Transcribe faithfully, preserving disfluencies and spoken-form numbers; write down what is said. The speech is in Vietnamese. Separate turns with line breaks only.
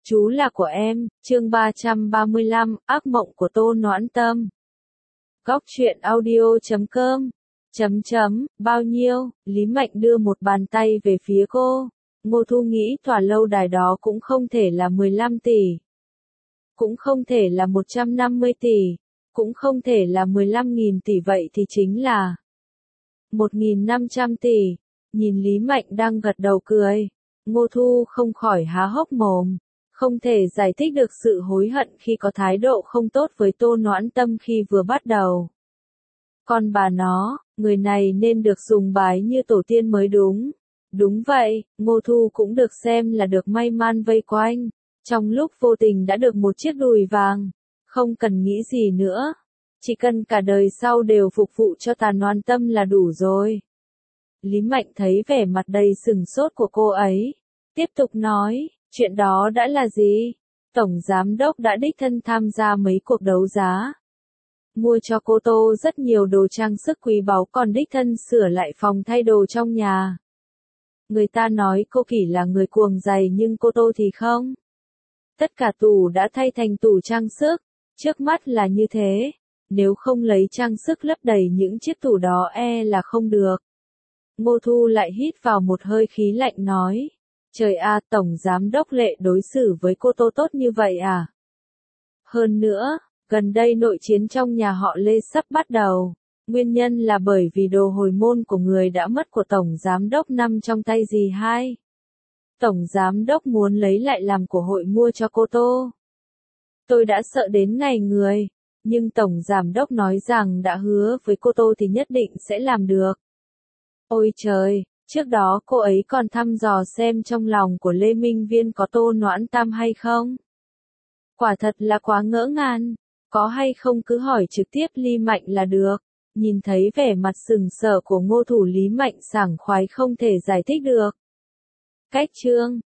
Chú là của em, chương ba trăm ba mươi lăm, ác mộng của Tô Noãn Tâm. Góc truyện audio chấm com. Chấm chấm, bao nhiêu, Lý Mạnh đưa một bàn tay về phía cô. Ngô Thu nghĩ tòa lâu đài đó cũng không thể là mười lăm tỷ. Cũng không thể là một trăm năm mươi tỷ. Cũng không thể là mười lăm nghìn tỷ, vậy thì chính là một nghìn năm trăm tỷ. Nhìn Lý Mạnh đang gật đầu cười, Ngô Thu không khỏi há hốc mồm. Không thể giải thích được sự hối hận khi có thái độ không tốt với Tô Noãn Tâm khi vừa bắt đầu. Còn bà nó, người này nên được sùng bái như tổ tiên mới đúng. Đúng vậy, Ngô Thu cũng được xem là được may mắn vây quanh. Trong lúc vô tình đã được một chiếc đùi vàng. Không cần nghĩ gì nữa. Chỉ cần cả đời sau đều phục vụ cho Tà Noãn Tâm là đủ rồi. Lý Mạnh thấy vẻ mặt đầy sừng sốt của cô ấy. Tiếp tục nói. Chuyện đó đã là gì? Tổng giám đốc đã đích thân tham gia mấy cuộc đấu giá. Mua cho cô Tô rất nhiều đồ trang sức quý báu, còn đích thân sửa lại phòng thay đồ trong nhà. Người ta nói cô Kỷ là người cuồng giày nhưng cô Tô thì không. Tất cả tủ đã thay thành tủ trang sức. Trước mắt là như thế. Nếu không lấy trang sức lấp đầy những chiếc tủ đó e là không được. Ngô Thu lại hít vào một hơi khí lạnh nói. Trời a, Tổng Giám đốc Lệ đối xử với cô Tô tốt như vậy à? Hơn nữa, gần đây nội chiến trong nhà họ Lê sắp bắt đầu. Nguyên nhân là bởi vì đồ hồi môn của người đã mất của Tổng Giám đốc nằm trong tay dì hai. Tổng Giám đốc muốn lấy lại làm của hội mua cho cô Tô. Tôi đã sợ đến ngày người, nhưng Tổng Giám đốc nói rằng đã hứa với cô Tô thì nhất định sẽ làm được. Ôi trời! Trước đó cô ấy còn thăm dò xem trong lòng của Lê Minh Viên có Tô Noãn Tâm hay không. Quả thật là quá ngỡ ngàng, có hay không cứ hỏi trực tiếp Lý Mạnh là được. Nhìn thấy vẻ mặt sừng sờ của Ngô Thủ, Lý Mạnh sảng khoái không thể giải thích được. Cách chương